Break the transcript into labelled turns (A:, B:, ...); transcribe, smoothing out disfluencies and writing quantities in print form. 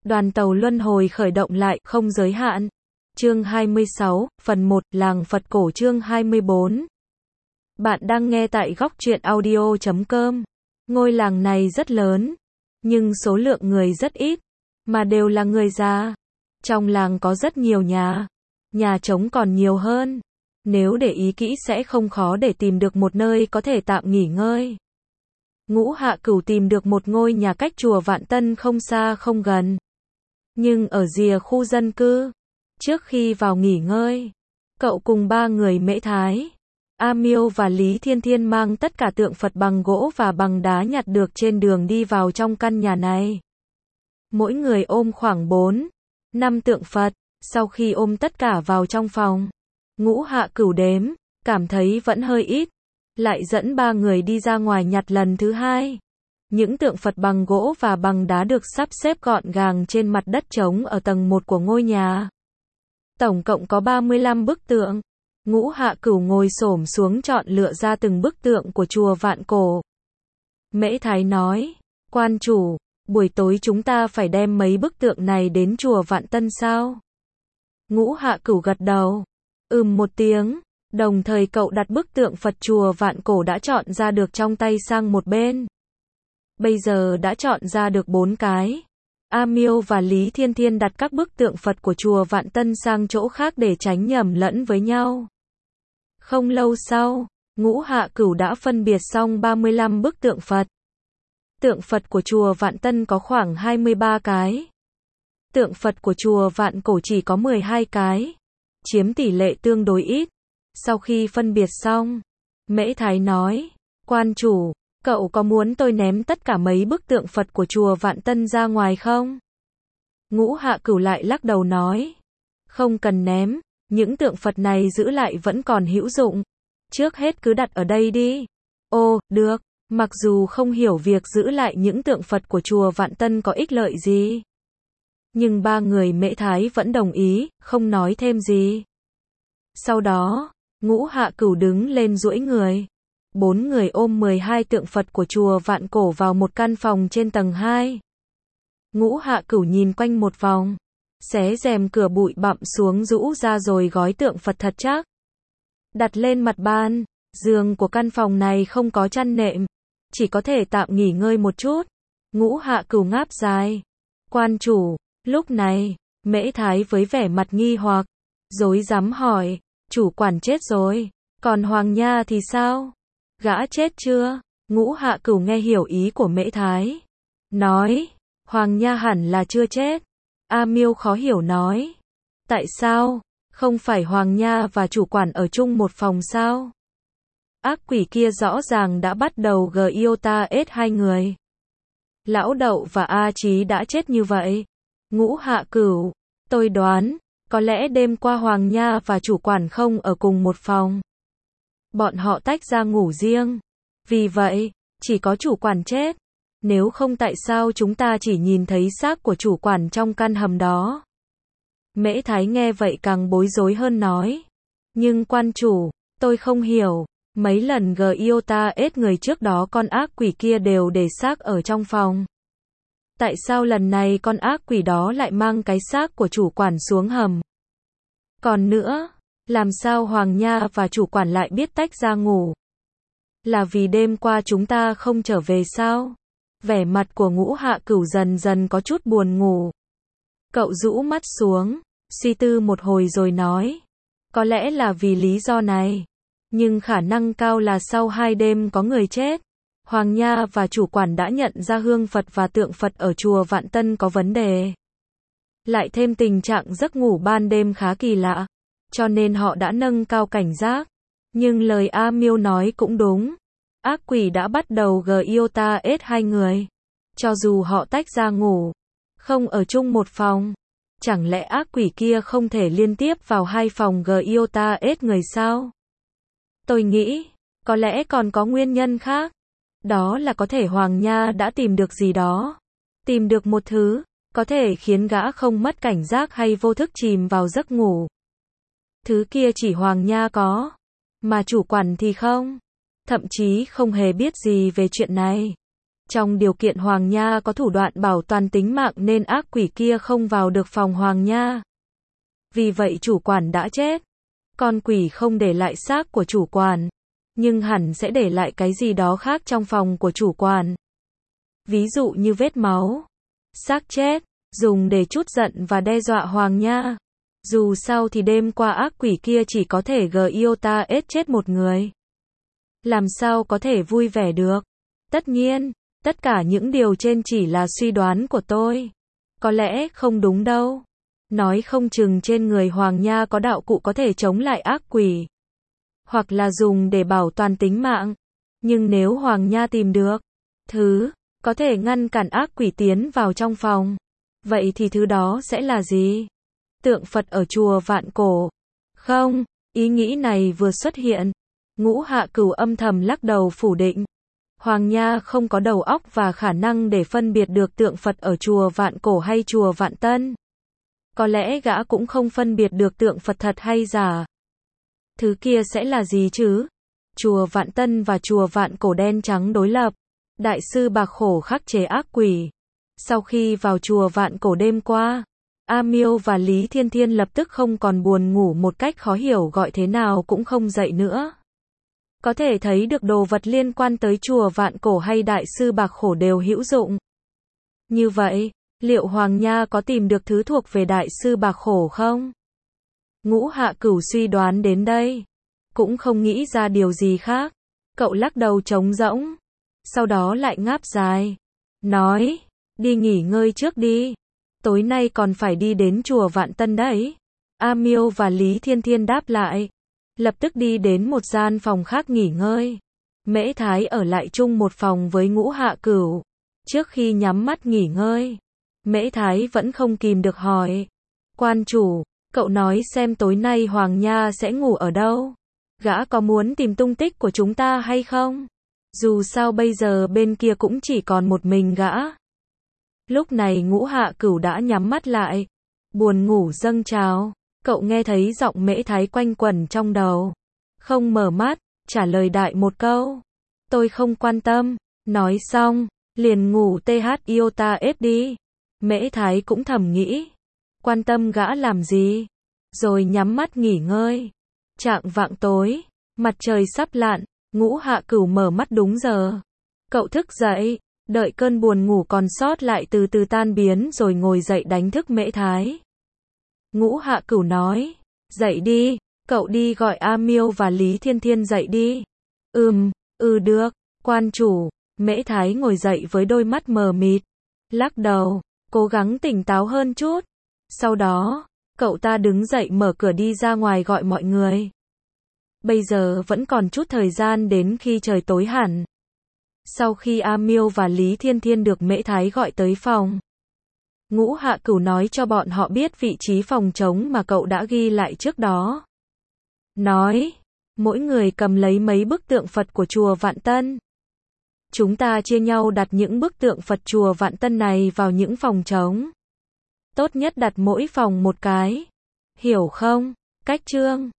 A: Đoàn tàu luân hồi khởi động lại, không giới hạn. Chương 26, phần 1, Làng Phật Cổ chương 24. Bạn đang nghe tại góc truyện audio.com. Ngôi làng này rất lớn, nhưng số lượng người rất ít, mà đều là người già. Trong làng có rất nhiều nhà trống còn nhiều hơn. Nếu để ý kỹ sẽ không khó để tìm được một nơi có thể tạm nghỉ ngơi. Ngũ Hạ Cửu tìm được một ngôi nhà cách chùa Vạn Tân không xa không gần, nhưng ở rìa khu dân cư. Trước khi vào nghỉ ngơi, cậu cùng ba người Mễ Thái, A Miêu và Lý Thiên Thiên mang tất cả tượng Phật bằng gỗ và bằng đá nhặt được trên đường đi vào trong căn nhà này. Mỗi người ôm khoảng 4-5 tượng Phật. Sau khi ôm tất cả vào trong phòng, Ngũ Hạ Cửu đếm, cảm thấy vẫn hơi ít, lại dẫn ba người đi ra ngoài nhặt lần thứ hai. Những tượng Phật bằng gỗ và bằng đá được sắp xếp gọn gàng trên mặt đất trống ở tầng 1 của ngôi nhà. Tổng cộng có 35 bức tượng. Ngũ Hạ Cửu ngồi xổm xuống chọn lựa ra từng bức tượng của chùa Vạn Cổ. Mễ Thái nói, quan chủ, buổi tối chúng ta phải đem mấy bức tượng này đến chùa Vạn Tân sao? Ngũ Hạ Cửu gật đầu, một tiếng, đồng thời cậu đặt bức tượng Phật chùa Vạn Cổ đã chọn ra được trong tay sang một bên. Bây giờ đã chọn ra được 4 cái. A Miêu và Lý Thiên Thiên đặt các bức tượng Phật của chùa Vạn Tân sang chỗ khác để tránh nhầm lẫn với nhau. Không lâu sau, Ngũ Hạ Cửu đã phân biệt xong 35 bức tượng Phật. Tượng Phật của chùa Vạn Tân có khoảng 23 cái. Tượng Phật của chùa Vạn Cổ chỉ có 12 cái, chiếm tỷ lệ tương đối ít. Sau khi phân biệt xong, Mễ Thái nói, quan chủ, cậu có muốn tôi ném tất cả mấy bức tượng Phật của chùa Vạn Tân ra ngoài không? Ngũ Hạ Cửu lại lắc đầu nói, không cần ném, những tượng Phật này giữ lại vẫn còn hữu dụng. Trước hết cứ đặt ở đây đi. Ồ, được, mặc dù không hiểu việc giữ lại những tượng Phật của chùa Vạn Tân có ích lợi gì, nhưng ba người Mễ Thái vẫn đồng ý, không nói thêm gì. Sau đó, Ngũ Hạ Cửu đứng lên duỗi người. 4 người ôm 12 tượng Phật của chùa Vạn Cổ vào một căn phòng trên tầng 2. Ngũ Hạ Cửu nhìn quanh một vòng, xé rèm cửa bụi bặm xuống rũ ra rồi gói tượng Phật thật chắc, đặt lên mặt bàn. Giường của căn phòng này không có chăn nệm, chỉ có thể tạm nghỉ ngơi một chút. Ngũ Hạ Cửu ngáp dài. Quan chủ, lúc này, Mễ Thái với vẻ mặt nghi hoặc, rối rắm hỏi, chủ quản chết rồi, còn Hoàng Nha thì sao? Gã chết chưa? Ngũ Hạ Cửu nghe hiểu ý của Mễ Thái, nói, Hoàng Nha hẳn là chưa chết. A Miêu khó hiểu nói, tại sao? Không phải Hoàng Nha và chủ quản ở chung một phòng sao? Ác quỷ kia rõ ràng đã bắt đầu Giota ết hai người. Lão Đậu và A Chí đã chết như vậy. Ngũ Hạ Cửu, tôi đoán, có lẽ đêm qua Hoàng Nha và chủ quản không ở cùng một phòng. Bọn họ tách ra ngủ riêng. Vì vậy, chỉ có chủ quản chết. Nếu không tại sao chúng ta chỉ nhìn thấy xác của chủ quản trong căn hầm đó? Mễ Thái nghe vậy càng bối rối hơn nói. Nhưng quan chủ, tôi không hiểu. Mấy lần Giota ết người trước đó con ác quỷ kia đều để xác ở trong phòng. Tại sao lần này con ác quỷ đó lại mang cái xác của chủ quản xuống hầm? Còn nữa, làm sao Hoàng Nha và chủ quản lại biết tách ra ngủ? Là vì đêm qua chúng ta không trở về sao? Vẻ mặt của Ngũ Hạ Cửu dần dần có chút buồn ngủ. Cậu rũ mắt xuống, suy tư một hồi rồi nói, có lẽ là vì lý do này, nhưng khả năng cao là sau 2 đêm có người chết, Hoàng Nha và chủ quản đã nhận ra hương Phật và tượng Phật ở chùa Vạn Tân có vấn đề. Lại thêm tình trạng giấc ngủ ban đêm khá kỳ lạ, cho nên họ đã nâng cao cảnh giác. Nhưng lời A Miêu nói cũng đúng. Ác quỷ đã bắt đầu Giota ết hai người. Cho dù họ tách ra ngủ, không ở chung một phòng, chẳng lẽ ác quỷ kia không thể liên tiếp vào 2 phòng Giota ết người sao? Tôi nghĩ, có lẽ còn có nguyên nhân khác. Đó là có thể Hoàng Nha đã tìm được gì đó. Tìm được một thứ, có thể khiến gã không mất cảnh giác hay vô thức chìm vào giấc ngủ. Thứ kia chỉ Hoàng Nha có, mà chủ quản thì không. Thậm chí không hề biết gì về chuyện này. Trong điều kiện Hoàng Nha có thủ đoạn bảo toàn tính mạng nên ác quỷ kia không vào được phòng Hoàng Nha. Vì vậy chủ quản đã chết. Con quỷ không để lại xác của chủ quản, nhưng hẳn sẽ để lại cái gì đó khác trong phòng của chủ quản. Ví dụ như vết máu, xác chết, dùng để trút giận và đe dọa Hoàng Nha. Dù sao thì đêm qua ác quỷ kia chỉ có thể giota chết một người. Làm sao có thể vui vẻ được? Tất nhiên, tất cả những điều trên chỉ là suy đoán của tôi. Có lẽ không đúng đâu. Nói không chừng trên người Hoàng Nha có đạo cụ có thể chống lại ác quỷ. Hoặc là dùng để bảo toàn tính mạng. Nhưng nếu Hoàng Nha tìm được thứ có thể ngăn cản ác quỷ tiến vào trong phòng, vậy thì thứ đó sẽ là gì? Tượng Phật ở chùa Vạn Cổ. Không, ý nghĩ này vừa xuất hiện, Ngũ Hạ Cửu âm thầm lắc đầu phủ định. Hoàng Nha không có đầu óc và khả năng để phân biệt được tượng Phật ở chùa Vạn Cổ hay chùa Vạn Tân. Có lẽ gã cũng không phân biệt được tượng Phật thật hay giả. Thứ kia sẽ là gì chứ? Chùa Vạn Tân và chùa Vạn Cổ đen trắng đối lập. Đại sư Bạc Khổ khắc chế ác quỷ. Sau khi vào chùa Vạn Cổ đêm qua, A Miêu và Lý Thiên Thiên lập tức không còn buồn ngủ một cách khó hiểu, gọi thế nào cũng không dậy nữa. Có thể thấy được đồ vật liên quan tới chùa Vạn Cổ hay Đại sư Bạc Khổ đều hữu dụng. Như vậy, liệu Hoàng Nha có tìm được thứ thuộc về Đại sư Bạc Khổ không? Ngũ Hạ Cửu suy đoán đến đây, cũng không nghĩ ra điều gì khác. Cậu lắc đầu trống rỗng, sau đó lại ngáp dài, nói, đi nghỉ ngơi trước đi. Tối nay còn phải đi đến chùa Vạn Tân đấy. A Miêu và Lý Thiên Thiên đáp lại, lập tức đi đến một gian phòng khác nghỉ ngơi. Mễ Thái ở lại chung một phòng với Ngũ Hạ Cửu. Trước khi nhắm mắt nghỉ ngơi, Mễ Thái vẫn không kìm được hỏi, quan chủ, cậu nói xem tối nay Hoàng Nha sẽ ngủ ở đâu? Gã có muốn tìm tung tích của chúng ta hay không? Dù sao bây giờ bên kia cũng chỉ còn một mình gã. Lúc này Ngũ Hạ Cửu đã nhắm mắt lại, buồn ngủ dâng trào. Cậu nghe thấy giọng Mễ Thái quanh quẩn trong đầu, không mở mắt, trả lời đại một câu, tôi không quan tâm. Nói xong, liền ngủ iota đi. Mễ Thái cũng thầm nghĩ, quan tâm gã làm gì? Rồi nhắm mắt nghỉ ngơi. Chạng vạng tối, mặt trời sắp lặn, Ngũ Hạ Cửu mở mắt đúng giờ. Cậu thức dậy, đợi cơn buồn ngủ còn sót lại từ từ tan biến rồi ngồi dậy đánh thức Mễ Thái. Ngũ Hạ Cửu nói, dậy đi, cậu đi gọi A Miêu và Lý Thiên Thiên dậy đi. Được, quan chủ. Mễ Thái ngồi dậy với đôi mắt mờ mịt, lắc đầu, cố gắng tỉnh táo hơn chút. Sau đó, cậu ta đứng dậy mở cửa đi ra ngoài gọi mọi người. Bây giờ vẫn còn chút thời gian đến khi trời tối hẳn. Sau khi A Miêu và Lý Thiên Thiên được Mễ Thái gọi tới phòng, Ngũ Hạ Cửu nói cho bọn họ biết vị trí phòng trống mà cậu đã ghi lại trước đó. Nói, mỗi người cầm lấy mấy bức tượng Phật của chùa Vạn Tân. Chúng ta chia nhau đặt những bức tượng Phật chùa Vạn Tân này vào những phòng trống. Tốt nhất đặt mỗi phòng một cái. Hiểu không? Cách chương